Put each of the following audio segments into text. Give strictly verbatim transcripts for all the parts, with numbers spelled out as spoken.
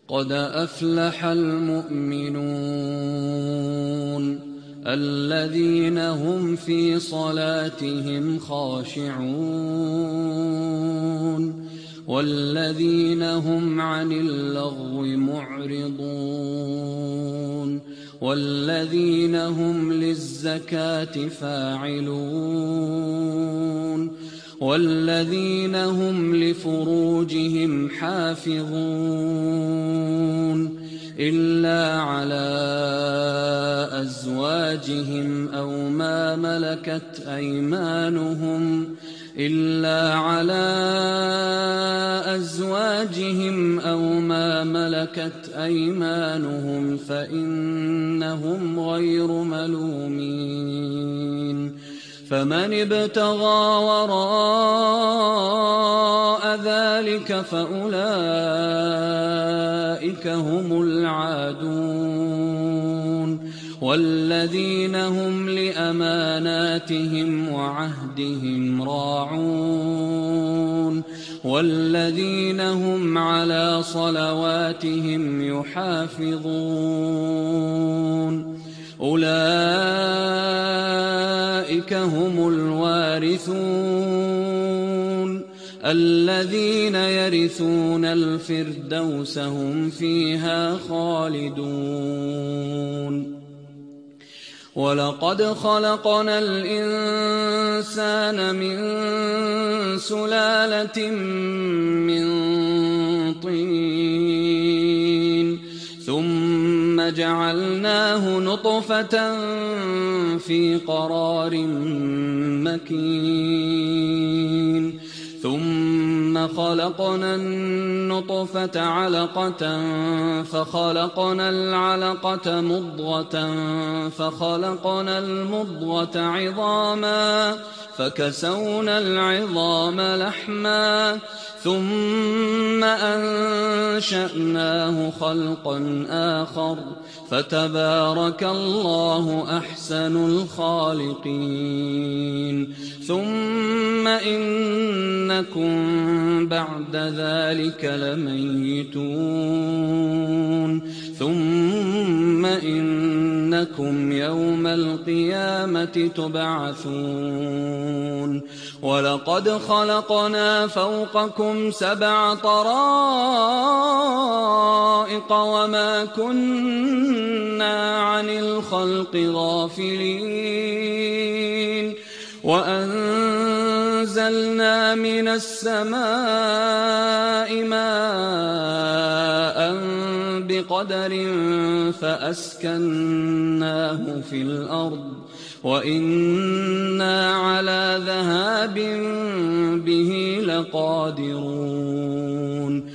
قد أفلح المؤمنون الذين هم في صلاتهم خاشعون والذين هم عن اللغو معرضون والذين هم للزكاة فاعلون والذين هم لفروجهم حافظون إلا على أزواجهم أو ما ملكت أيمانهم إلا على أزواجهم أو ما ملكت أيمانهم فإنهم غير ملومين فمن ابتغى وراء ذلك فأولئك هم العادون والذين هم لأماناتهم وعهدهم راعون والذين هم على صلواتهم يحافظون أولئك هم الوارثون الذين يرثون الفردوس هم فيها خالدون ولقد خلقنا الإنسان من سلالة من طين ثم جعلناه نطفة في قرار مكين ثم خلقنا النطفة علقة فخلقنا العلقة مضغة فخلقنا المضغة عظاما فكسونا العظام لحما ثم أنشأناه خلقا آخر فتبارك الله أحسن الخالقين ثم إنكم بعد ذلك لميتون ثم إنكم يوم القيامة تبعثون ولقد خلقنا فوقكم سبع طرائق وما كنا عن الخلق غافلين وأنزلنا من السماء ماء بقدر فأسكناه في الأرض وإنا على ذهاب به لقادرون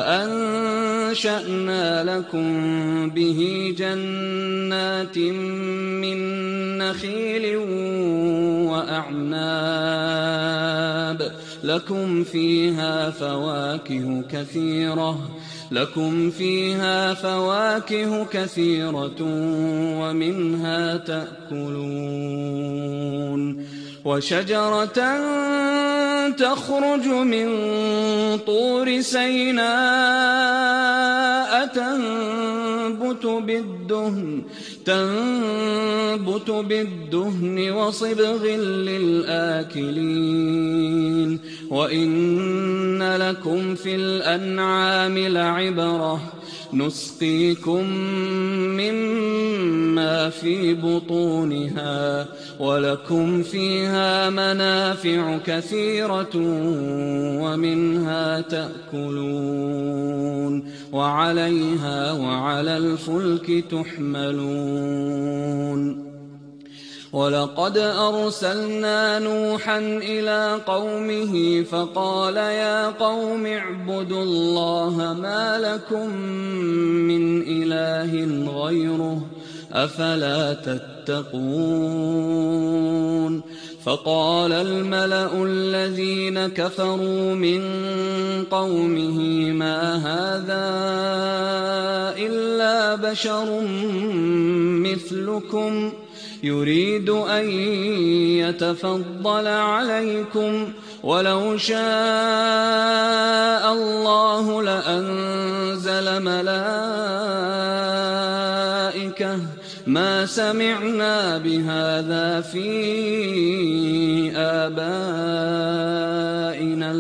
فأنشأنا لكم به جنات من نخيل وأعناب لكم فيها فواكه كثيرة لكم فيها فواكه كثيرة ومنها تأكلون وشجرة تخرج من طور سيناء تنبت بالدهن تنبت بالدهن وصبغ للآكلين وإن لكم في الأنعام لعبرة نسقيكم مما في بطونها ولكم فيها منافع كثيرة ومنها تأكلون وعليها وعلى الفلك تحملون ولقد أرسلنا نوحا إلى قومه فقال يا قوم اعبدوا الله ما لكم من إله غيره أفلا تتقون فقال الملأ الذين كفروا من قومه ما هذا إلا بشر مثلكم يريد أن يتفضل عليكم ولو شاء الله لأنزل ملائكة ما سمعنا بهذا في آبائنا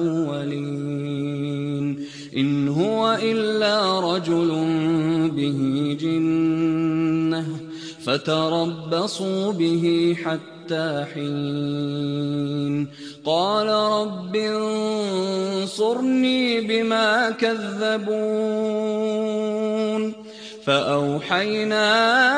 الأولين إن هو إلا رجل به جنة فتربصوا به حتى حين قال رب انصرني بما كذبون فأوحينا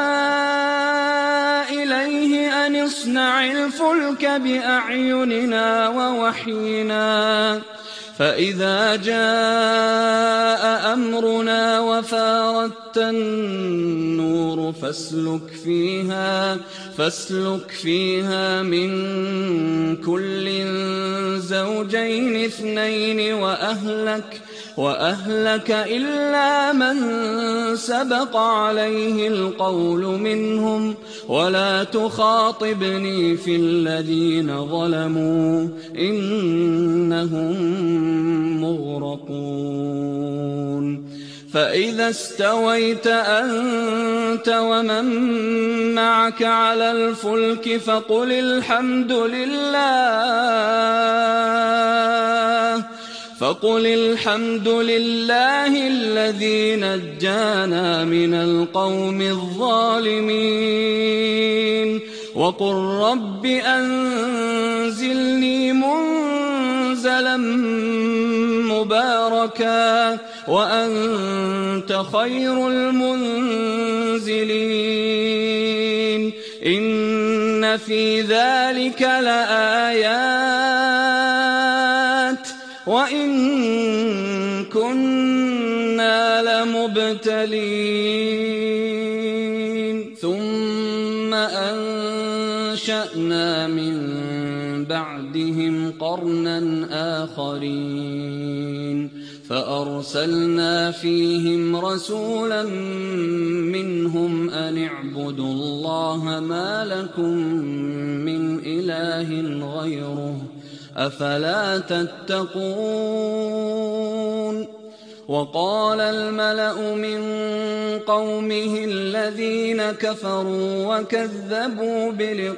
إليه أن اصنع الفلك بأعيننا ووحينا فإذا جاء أمرنا وفاردت النور فاسلك فيها فاسلك فيها من كل زوجين اثنين وأهلك وأهلك إلا من سبق عليه القول منهم ولا تخاطبني في الذين ظلموا إنهم مغرقون فإذا استويت أنت ومن معك على الفلك فقل الحمد لله فقل الحمد لله الذي نجانا من القوم الظالمين وقل رب أنزلني منزلا مباركا وأنت خير المنزلين إن في ذلك لآيات وإن كنا لمبتلين ثم أنشأنا من بعدهم قرنا آخرين فأرسلنا فيهم رسولا منهم أن اعبدوا الله ما لكم من إله غيره أفلا تتقون وقال الملأ من قومه الذين كفروا وكذبوا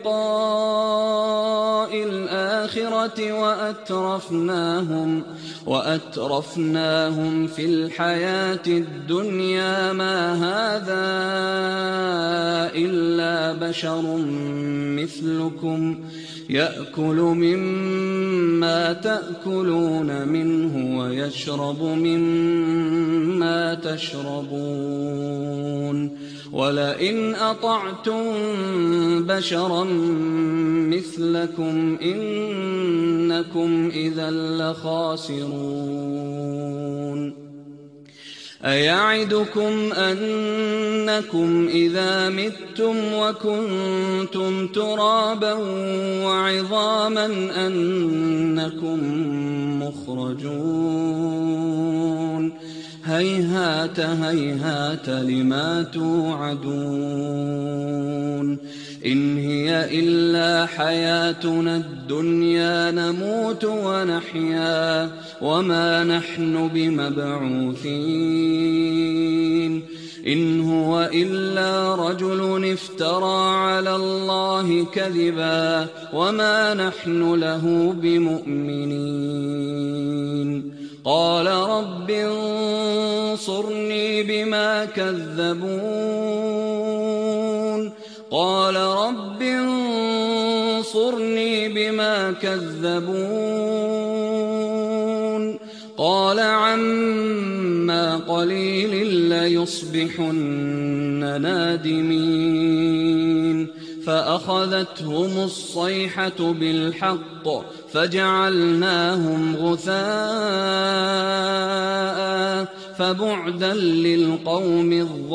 بلقاء الآخرة وأترفناهم, وأترفناهم في الحياة الدنيا ما هذا إلا بشر مثلكم يأكل مما تأكلون منه ويشرب مما تشربون ولئن أطعتم بشرا مثلكم إنكم إذا لخاسرون أيعدكم أنكم إذا متم وكنتم ترابا وعظاما أنكم مخرجون هيهات هيهات لما توعدون إن هي إلا حياتنا الدنيا نموت ونحيا وما نحن بمبعوثين إن هو إلا رجل افترى على الله كذبا وما نحن له بمؤمنين قال رب انصرني بما كذبون قال رب انصرني بما كذبون قال عما قليل ليصبحن نادمين فأخذتهم الصيحة بالحق فجعلناهم غثاء فبعدا للقوم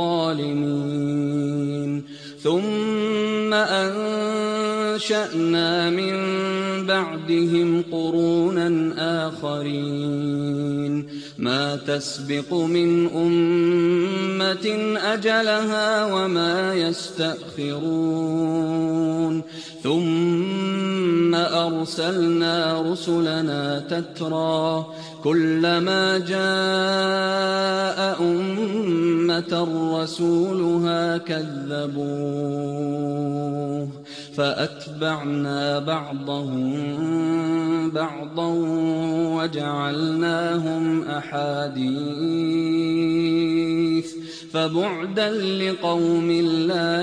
الظالمين ثم أنشأنا من بعدهم قرونا آخرين ما تسبق من أمة أجلها وما يستأخرون ثم أرسلنا رسلنا تترى كلما جاء أمة رسولها كذبوه فأتبعنا بعضهم بعضا وجعلناهم أحاديث فبعدا لقوم لا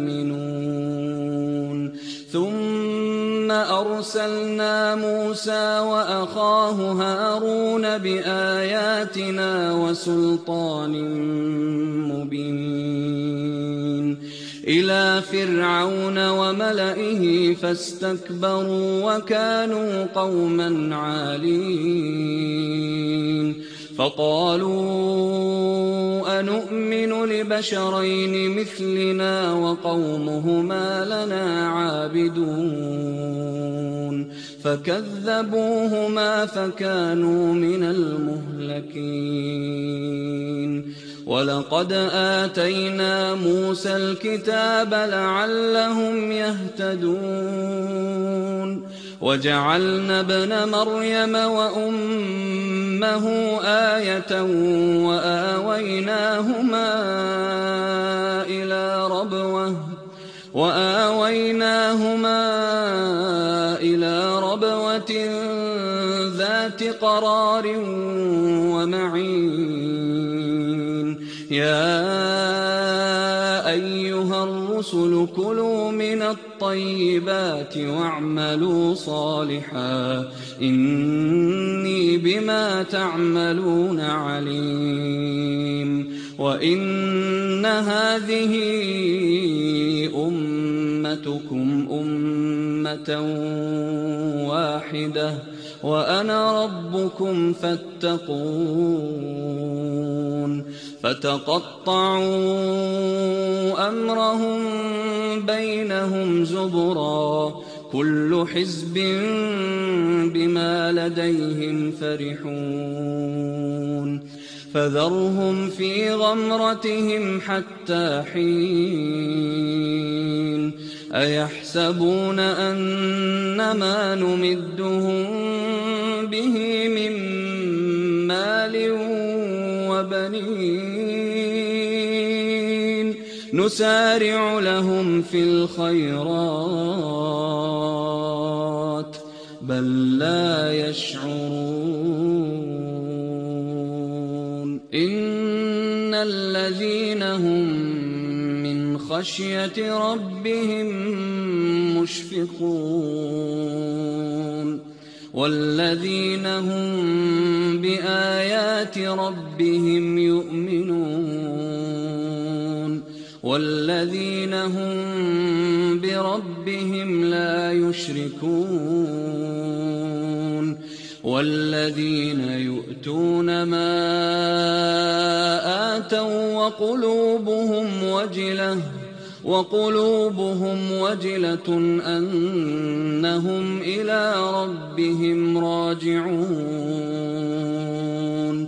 يؤمنون ثم أرسلنا موسى وأخاه هارون بآياتنا وسلطان مبين إلى فرعون وملئه فاستكبروا وكانوا قوما عالين فقالوا أنؤمن لبشرين مثلنا وقومهما لنا عابدون فكذبوهما فكانوا من المهلكين ولقد آتينا موسى الكتاب لعلهم يهتدون وجعلنا ابن مريم وأمه آية وآويناهما إلى ربوة وآويناهما إلى ربوة ذات قرار ومعين يا أيها الرسل كلوا من الطيبات واعملوا صالحا إني بما تعملون عليم وإن هذه أمتكم أمة واحدة وأنا ربكم فاتقون فتقطعوا أمرهم بينهم زبرا كل حزب بما لديهم فرحون فذرهم في غمرتهم حتى حين أيحسبون أنما نمدهم به من مال وبنين نسارع لهم في الخيرات بل لا يشعرون إن الذين هم من خشية ربهم مشفقون والذين هم بآيات ربهم يؤمنون والذين هم بربهم لا يشركون والذين يؤتون ما آتوا وقلوبهم وجلة وقلوبهم وجلة أنهم إلى ربهم راجعون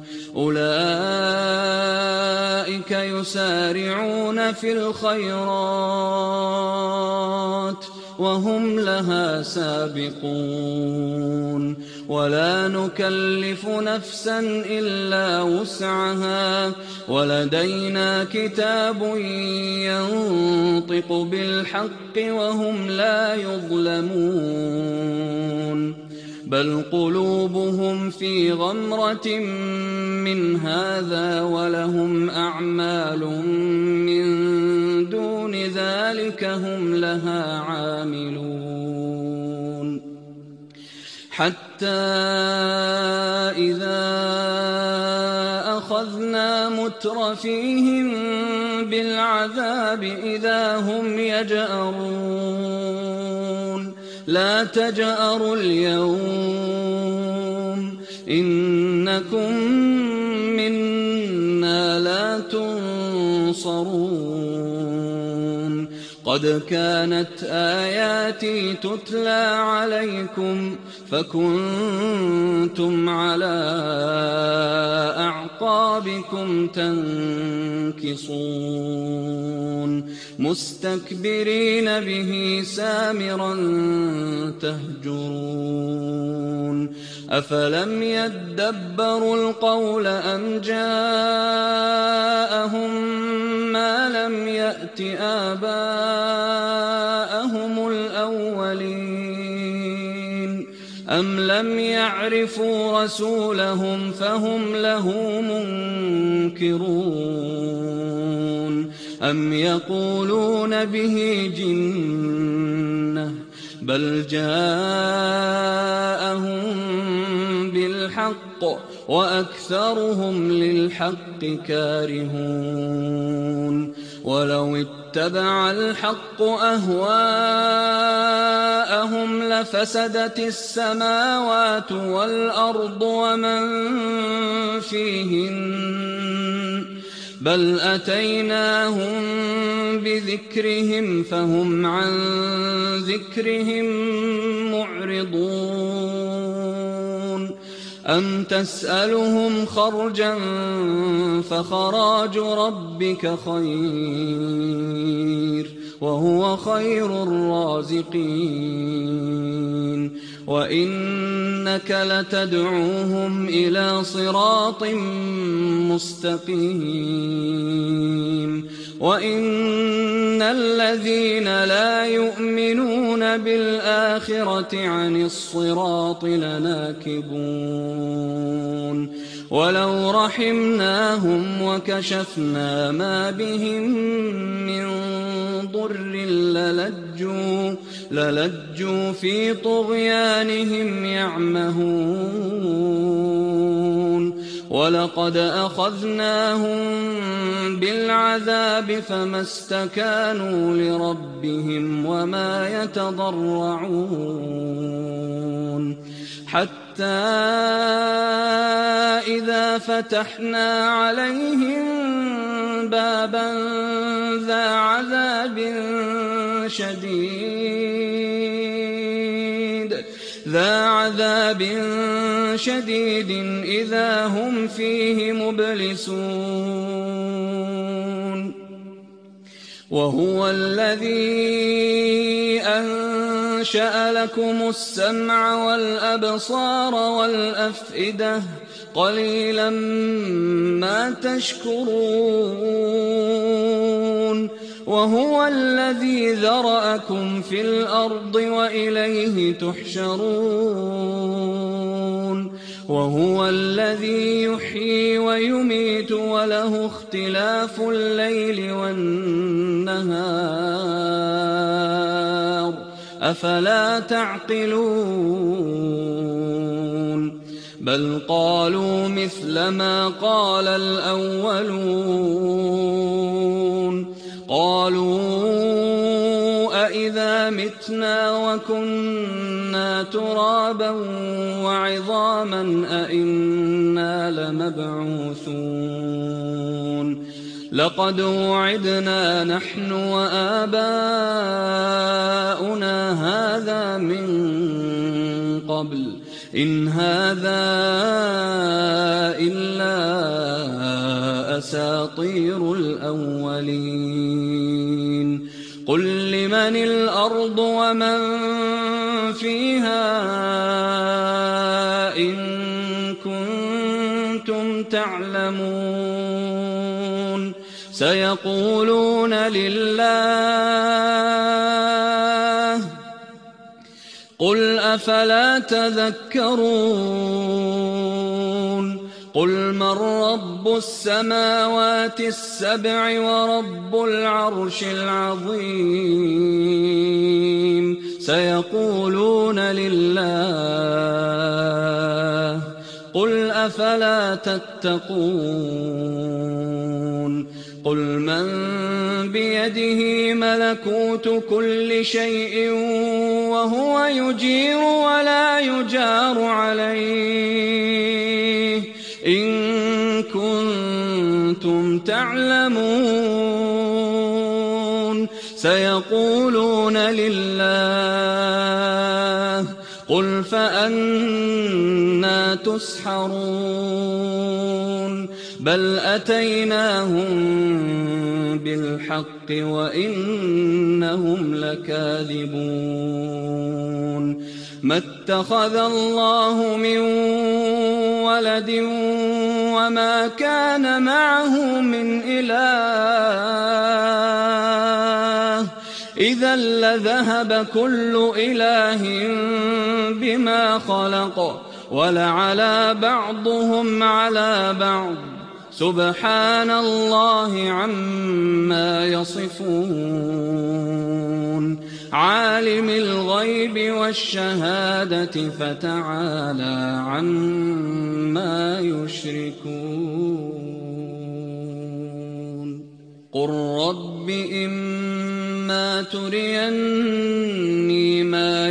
أولئك يسارعون في الخيرات وهم لها سابقون ولا نكلف نفسا إلا وسعها ولدينا كتاب ينطق بالحق وهم لا يظلمون بل قلوبهم في غمرة من هذا ولهم أعمال من دون ذلك هم لها عاملون حتى إذا أخذنا مترفيهم بالعذاب إذا هم يجأرون لا تجأروا اليوم إنكم منا لا تنصرون قد كانت آياتي تتلى عليكم فكنتم على أعقابكم تنكصون مستكبرين به سامرا تهجرون أفلم يدبروا القول أم جاءهم ما لم يأت آباءهم الأولين أم لم يعرفوا رسولهم فهم له منكرون أم يقولون به جنة بل جاءهم بالحق وأكثرهم للحق كارهون ولو اتبع الحق أهواءهم لفسدت السماوات والأرض ومن فيهن بل أتيناهم بذكرهم فهم عن ذكرهم معرضون أم تسألهم خرجا فخراج ربك خير وهو خير الرازقين وإنك لتدعوهم إلى صراط مستقيم وإن الذين لا يؤمنون بالآخرة عن الصراط لناكبون ولو رحمناهم وكشفنا ما بهم من ضر للجوا, للجوا في طغيانهم يعمهون ولقد أخذناهم بالعذاب فما استكانوا لربهم وما يتضرعون حتى إذا فتحنا عليهم بابا ذا عذاب شديد ذا عذاب شديد إذا هم فيه مبلسون وهو الذي أنشأ لكم السمع والأبصار والأفئدة قليلا ما تشكرون وهو الذي ذرأكم في الأرض وإليه تحشرون وهو الذي يحيي ويميت وله اختلاف الليل والنهار أفلا تعقلون بل قالوا مثل ما قال الأولون قالوا أإذا متنا وكنا ترابا وعظاما أإنا لمبعوثون لقد وعدنا نحن وآباؤنا هذا من قبل إن هذا إلا أساطير الأولين قل لمن الأرض ومن فيها إن كنتم تعلمون سيقولون لله قل أفلا تذكرون قل من رب السماوات السبع ورب العرش العظيم سيقولون لله قل أفلا تتقون قل من بيده ملكوت كل شيء وهو يجير ولا يجار عليه إن كنتم تعلمون سيقولون لله قل فأنى تسحرون بل أتيناهم بالحق وإنهم لكاذبون ما اتخذ الله من ولد وما كان معه من إله إذا لذهب كل إله بما خلق ولعلى بعضهم على بعض سبحان الله عما يصفون عالم الغيب والشهادة فتعالى عما يشركون قل رب إما تريني ما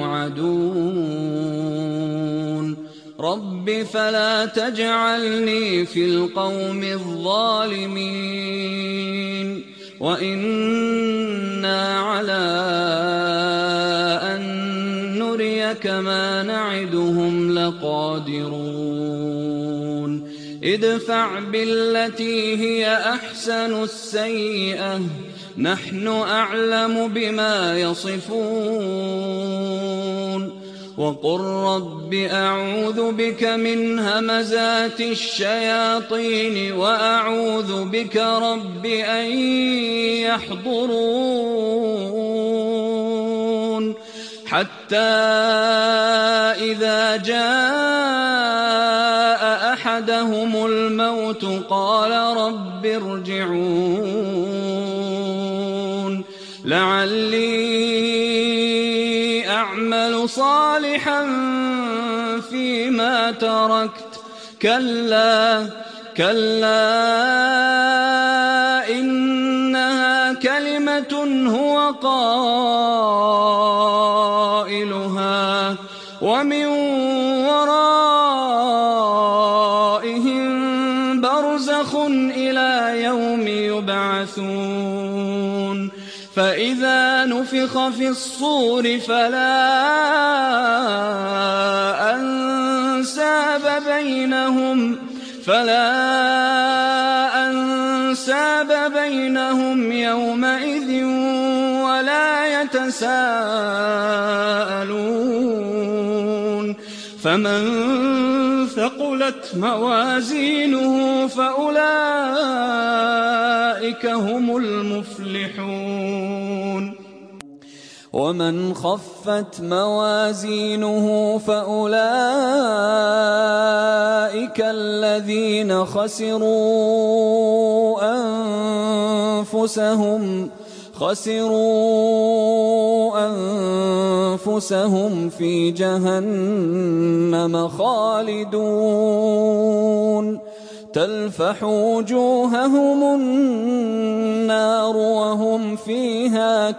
يوعدون رب فلا تجعلني في القوم الظالمين وإنا على أن نريك ما نعدهم لقادرون ادفع بالتي هي أحسن السيئة نحن أعلم بما يصفون وقل رب أعوذ بك من همزات الشياطين وأعوذ بك رب أن يحضرون حتى إذا جاء أحدهم الموت قال رب ارجعون لعلي أعمل صالحا فيما تركت كلا كلا إنها كلمة هو قائلها ومن ورائهم برزخ إلى يوم يبعثون فإذا نفخ في الصور فلا أنساب بينهم فلا أنساب بينهم يومئذ ولا يتساءلون فمن ثقلت موازينه فأولئك هم المفلحون ومن خفت موازينه فأولئك الذين خسروا أنفسهم خسروا أنفسهم في جهنم خالدون تلفح وجوههم النار وهم فيها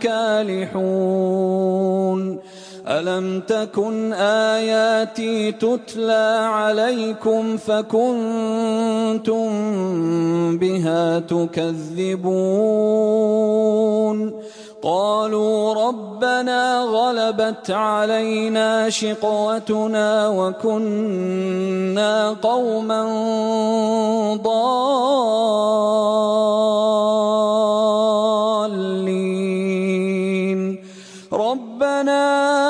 كالحون ألم تكن آياتي تتلى عليكم فكنتم بها تكذبون قالوا ربنا غلبت علينا شقوتنا وكنا قوما ضالين ربنا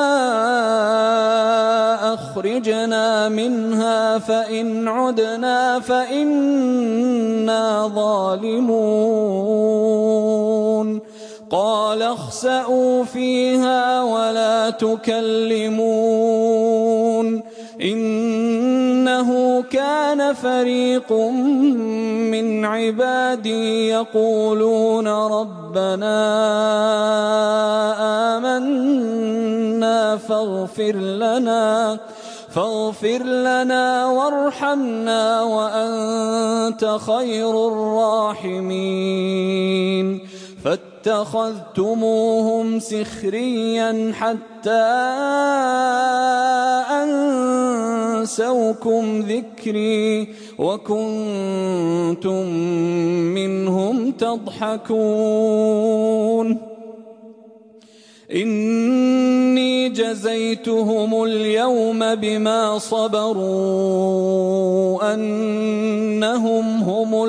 أخرجنا منها فإن عدنا فإنا ظالمون قال اخسئوا فيها ولا تكلمون إنه كان فريق من عبادي يقولون ربنا آمنا فاغفر لنا فاغفر لنا وارحمنا وأنت خير الراحمين فاتخذتموهم سخريا حتى أنسوكم ذكري وكنتم منهم تضحكون إني جزيتهم اليوم بما صبروا أنهم هم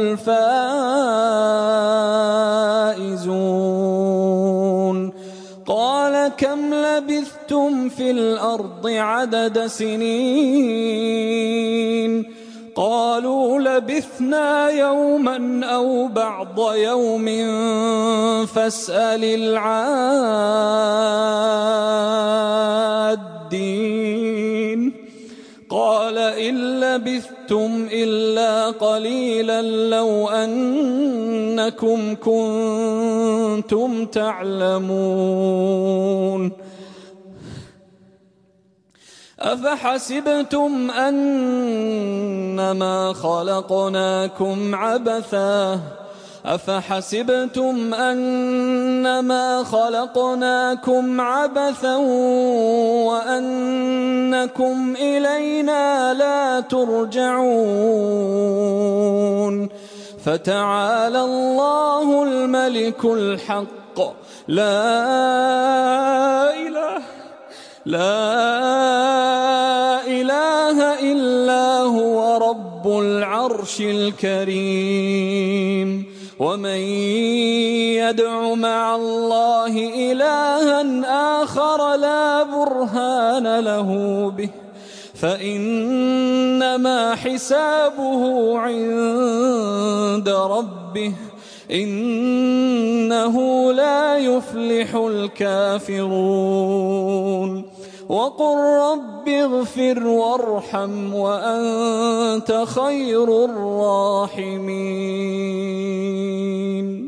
الفائزون قال كم لبثتم في الأرض عدد سنين قالوا لبثنا يوما أو بعض يوم فاسأل العادين قال إن لبثتم إلا قليلا لو أنكم كنتم تعلمون أفحسبتم أنما خلقناكم عبثا أفحسبتم أنما خلقناكم عبثا وأنكم إلينا لا ترجعون فتعالى الله الملك الحق لا إله لا إله إلا هو رب العرش الكريم ومن يدع مع الله إلها آخر لا برهان له به فإنما حسابه عند ربه إنه لا يفلح الكافرون وقل رب اغفر وارحم وأنت خير الراحمين